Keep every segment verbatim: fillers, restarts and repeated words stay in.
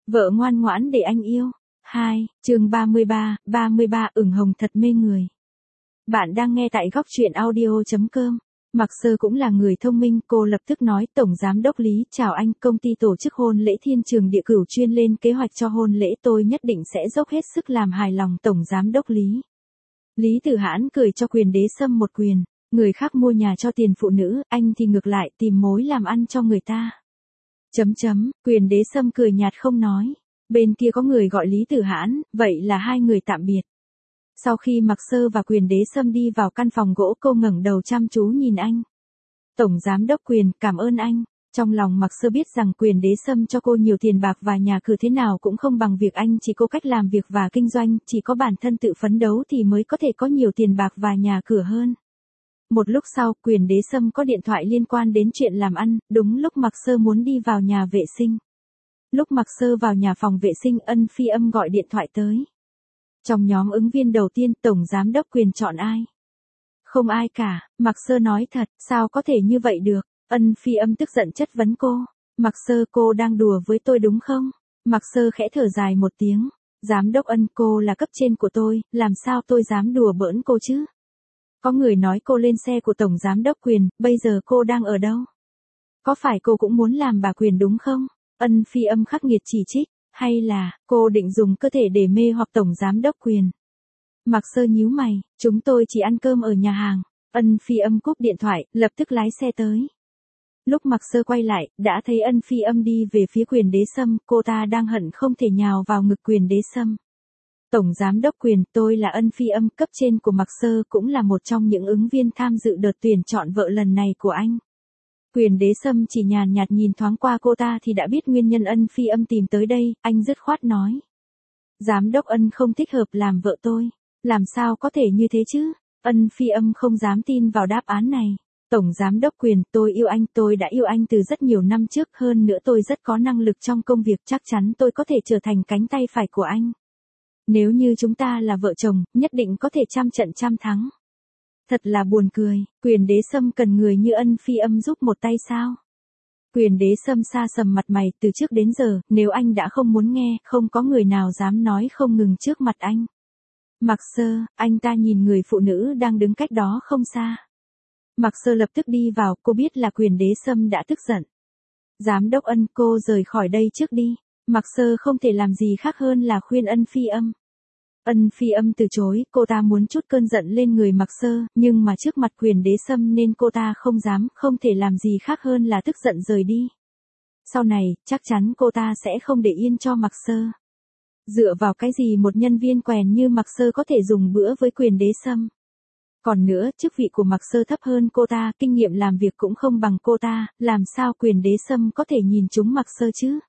Vợ ngoan ngoãn để anh yêu. hai, chương ba mươi ba, ba mươi ba ửng hồng thật mê người. Bạn đang nghe tại góc truyện audio chấm com. Mạc Sơ cũng là người thông minh, cô lập tức nói, Tổng Giám đốc Lý, chào anh, công ty tổ chức hôn lễ Thiên Trường Địa Cửu chuyên lên kế hoạch cho hôn lễ, tôi nhất định sẽ dốc hết sức làm hài lòng Tổng Giám đốc Lý. Lý Tử Hãn cười cho Quyền Đế Sâm một quyền, người khác mua nhà cho tiền phụ nữ, anh thì ngược lại tìm mối làm ăn cho người ta. Chấm chấm, Quyền Đế Sâm cười nhạt không nói. Bên kia có người gọi Lý Tử Hãn, vậy là hai người tạm biệt. Sau khi Mạc Sơ và Quyền Đế Sâm đi vào căn phòng gỗ, cô ngẩng đầu chăm chú nhìn anh. Tổng Giám đốc Quyền, cảm ơn anh. Trong lòng Mạc Sơ biết rằng Quyền Đế Sâm cho cô nhiều tiền bạc và nhà cửa thế nào cũng không bằng việc anh chỉ có cách làm việc và kinh doanh, chỉ có bản thân tự phấn đấu thì mới có thể có nhiều tiền bạc và nhà cửa hơn. Một lúc sau, Quyền Đế Sâm có điện thoại liên quan đến chuyện làm ăn, đúng lúc Mạc Sơ muốn đi vào nhà vệ sinh. Lúc Mạc Sơ vào nhà phòng vệ sinh, Ân Phi Âm gọi điện thoại tới. Trong nhóm ứng viên đầu tiên, Tổng Giám đốc Quyền chọn ai? Không ai cả, Mạc Sơ nói thật, sao có thể như vậy được? Ân Phi Âm tức giận chất vấn cô. Mạc Sơ, cô đang đùa với tôi đúng không? Mạc Sơ khẽ thở dài một tiếng. Giám đốc Ân, cô là cấp trên của tôi, làm sao tôi dám đùa bỡn cô chứ? Có người nói cô lên xe của Tổng Giám đốc Quyền, bây giờ cô đang ở đâu? Có phải cô cũng muốn làm bà Quyền đúng không? Ân Phi Âm khắc nghiệt chỉ trích, hay là, cô định dùng cơ thể để mê hoặc Tổng Giám đốc Quyền? Mạc Sơ nhíu mày, chúng tôi chỉ ăn cơm ở nhà hàng. Ân Phi Âm cúp điện thoại, lập tức lái xe tới. Lúc Mạc Sơ quay lại, đã thấy Ân Phi Âm đi về phía Quyền Đế Sâm, cô ta đang hận không thể nhào vào ngực Quyền Đế Sâm. Tổng Giám đốc Quyền, tôi là Ân Phi Âm, cấp trên của Mạc Sơ, cũng là một trong những ứng viên tham dự đợt tuyển chọn vợ lần này của anh. Quyền Đế Sâm chỉ nhàn nhạt nhìn thoáng qua cô ta thì đã biết nguyên nhân Ân Phi Âm tìm tới đây, anh dứt khoát nói. Giám đốc Ân không thích hợp làm vợ tôi. Làm sao có thể như thế chứ? Ân Phi Âm không dám tin vào đáp án này. Tổng Giám đốc Quyền, tôi yêu anh, tôi đã yêu anh từ rất nhiều năm trước, hơn nữa tôi rất có năng lực trong công việc, chắc chắn tôi có thể trở thành cánh tay phải của anh. Nếu như chúng ta là vợ chồng, nhất định có thể trăm trận trăm thắng. Thật là buồn cười, Quyền Đế Sâm cần người như Ân Phi Âm giúp một tay sao? Quyền Đế Sâm sa sầm mặt mày, từ trước đến giờ, nếu anh đã không muốn nghe, không có người nào dám nói không ngừng trước mặt anh. Mạc Sơ, anh ta nhìn người phụ nữ đang đứng cách đó không xa. Mạc Sơ lập tức đi vào, cô biết là Quyền Đế Sâm đã tức giận. Giám đốc Ân, cô rời khỏi đây trước đi. Mạc Sơ không thể làm gì khác hơn là khuyên Ân Phi Âm. Ân Phi Âm từ chối, cô ta muốn trút cơn giận lên người Mạc Sơ, nhưng mà trước mặt Quyền Đế Sâm nên cô ta không dám, không thể làm gì khác hơn là tức giận rời đi. Sau này, chắc chắn cô ta sẽ không để yên cho Mạc Sơ. Dựa vào cái gì một nhân viên quèn như Mạc Sơ có thể dùng bữa với Quyền Đế Sâm? Còn nữa, chức vị của Mạc Sơ thấp hơn cô ta, kinh nghiệm làm việc cũng không bằng cô ta, làm sao Quyền Đế Sâm có thể nhìn trúng Mạc Sơ chứ?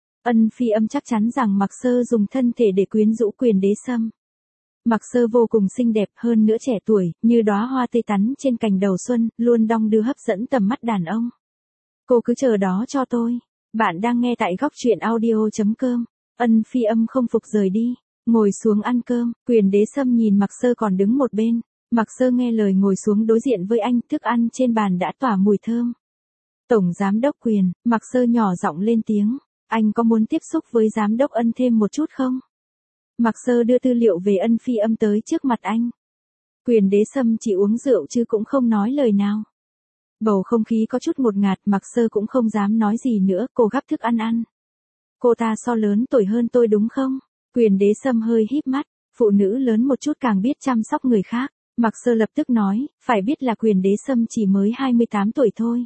Ân Phi Âm chắc chắn rằng Mạc Sơ dùng thân thể để quyến rũ Quyền Đế Sâm. Mạc Sơ vô cùng xinh đẹp, hơn nữa trẻ tuổi, như đóa hoa tươi tắn trên cành đầu xuân, luôn đong đưa hấp dẫn tầm mắt đàn ông. Cô cứ chờ đó cho tôi. Bạn đang nghe tại góc truyện audio chấm com. Ân Phi Âm không phục rời đi, ngồi xuống ăn cơm, Quyền Đế Sâm nhìn Mạc Sơ còn đứng một bên. Mạc Sơ nghe lời ngồi xuống đối diện với anh, thức ăn trên bàn đã tỏa mùi thơm. Tổng Giám đốc Quyền, Mạc Sơ nhỏ giọng lên tiếng. Anh có muốn tiếp xúc với Giám đốc Ân thêm một chút không? Mạc Sơ đưa tư liệu về Ân Phi Âm tới trước mặt anh. Quyền Đế Sâm chỉ uống rượu chứ cũng không nói lời nào. Bầu không khí có chút ngột ngạt, Mạc Sơ cũng không dám nói gì nữa, cô gắp thức ăn ăn. Cô ta so lớn tuổi hơn tôi đúng không? Quyền Đế Sâm hơi híp mắt, phụ nữ lớn một chút càng biết chăm sóc người khác. Mạc Sơ lập tức nói, phải biết là Quyền Đế Sâm chỉ mới hai mươi tám tuổi thôi.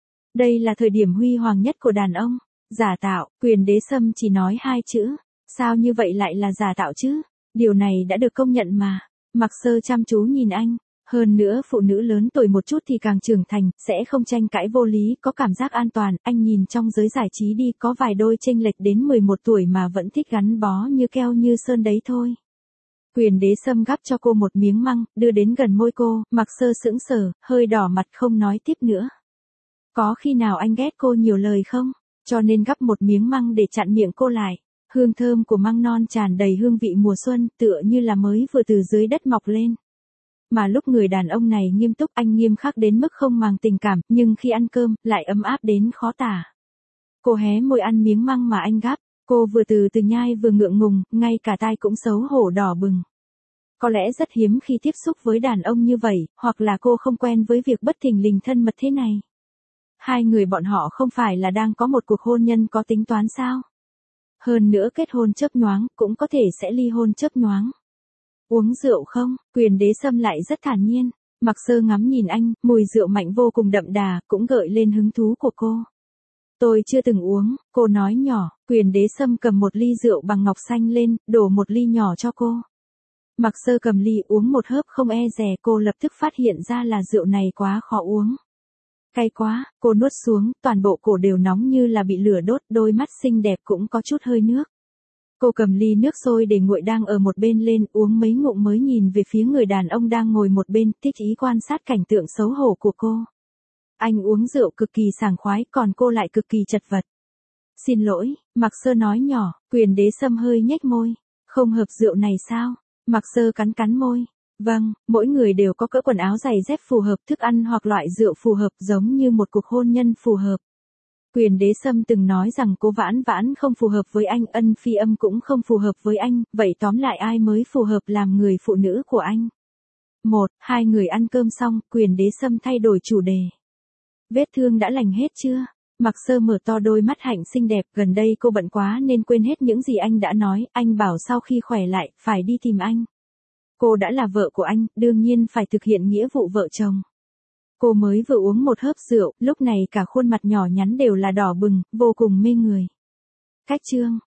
Đây là thời điểm huy hoàng nhất của đàn ông. Giả tạo, Quyền Đế Sâm chỉ nói hai chữ. Sao như vậy lại là giả tạo chứ? Điều này đã được công nhận mà. Mạc Sơ chăm chú nhìn anh. Hơn nữa phụ nữ lớn tuổi một chút thì càng trưởng thành, sẽ không tranh cãi vô lý, có cảm giác an toàn. Anh nhìn trong giới giải trí đi, có vài đôi chênh lệch đến mười một tuổi mà vẫn thích gắn bó như keo như sơn đấy thôi. Quyền Đế Sâm gắp cho cô một miếng măng, đưa đến gần môi cô, Mạc Sơ sững sờ, hơi đỏ mặt không nói tiếp nữa. Có khi nào anh ghét cô nhiều lời không? Cho nên gắp một miếng măng để chặn miệng cô lại. Hương thơm của măng non tràn đầy hương vị mùa xuân, tựa như là mới vừa từ dưới đất mọc lên. Mà lúc người đàn ông này nghiêm túc, anh nghiêm khắc đến mức không màng tình cảm, nhưng khi ăn cơm, lại ấm áp đến khó tả. Cô hé môi ăn miếng măng mà anh gắp, Cô vừa từ từ nhai vừa ngượng ngùng, ngay cả tai cũng xấu hổ đỏ bừng. Có lẽ rất hiếm khi tiếp xúc với đàn ông như vậy, hoặc là cô không quen với việc bất thình lình thân mật thế này. Hai người bọn họ không phải là đang có một cuộc hôn nhân có tính toán sao? Hơn nữa kết hôn chớp nhoáng, cũng có thể sẽ ly hôn chớp nhoáng. Uống rượu không? Quyền Đế Sâm lại rất thản nhiên. Mặc Sơ ngắm nhìn anh, mùi rượu mạnh vô cùng đậm đà, cũng gợi lên hứng thú của cô. Tôi chưa từng uống, cô nói nhỏ. Quyền Đế Sâm cầm một ly rượu bằng ngọc xanh lên, đổ một ly nhỏ cho cô. Mặc Sơ cầm ly uống một hớp không e dè, cô lập tức phát hiện ra là rượu này quá khó uống. Cay quá, cô nuốt xuống, toàn bộ cổ đều nóng như là bị lửa đốt, đôi mắt xinh đẹp cũng có chút hơi nước. Cô cầm ly nước sôi để nguội đang ở một bên lên, uống mấy ngụm mới nhìn về phía người đàn ông đang ngồi một bên, thích ý quan sát cảnh tượng xấu hổ của cô. Anh uống rượu cực kỳ sảng khoái, còn cô lại cực kỳ chật vật. Xin lỗi, Mặc Sơ nói nhỏ. Quyền Đế Sâm hơi nhếch môi. Không hợp rượu này sao? Mặc Sơ cắn cắn môi. Vâng, mỗi người đều có cỡ quần áo giày dép phù hợp, thức ăn hoặc loại rượu phù hợp, giống như một cuộc hôn nhân phù hợp. Quyền Đế Sâm từng nói rằng cô Vãn Vãn không phù hợp với anh, Ân Phi Âm cũng không phù hợp với anh, vậy tóm lại ai mới phù hợp làm người phụ nữ của anh? Một, hai người ăn cơm xong, Quyền Đế Sâm thay đổi chủ đề. Vết thương đã lành hết chưa? Mặc Sơ mở to đôi mắt hạnh xinh đẹp, gần đây cô bận quá nên quên hết những gì anh đã nói, anh bảo sau khi khỏe lại, phải đi tìm anh. Cô đã là vợ của anh, đương nhiên phải thực hiện nghĩa vụ vợ chồng. Cô mới vừa uống một hớp rượu, lúc này cả khuôn mặt nhỏ nhắn đều là đỏ bừng, vô cùng mê người. Cách chương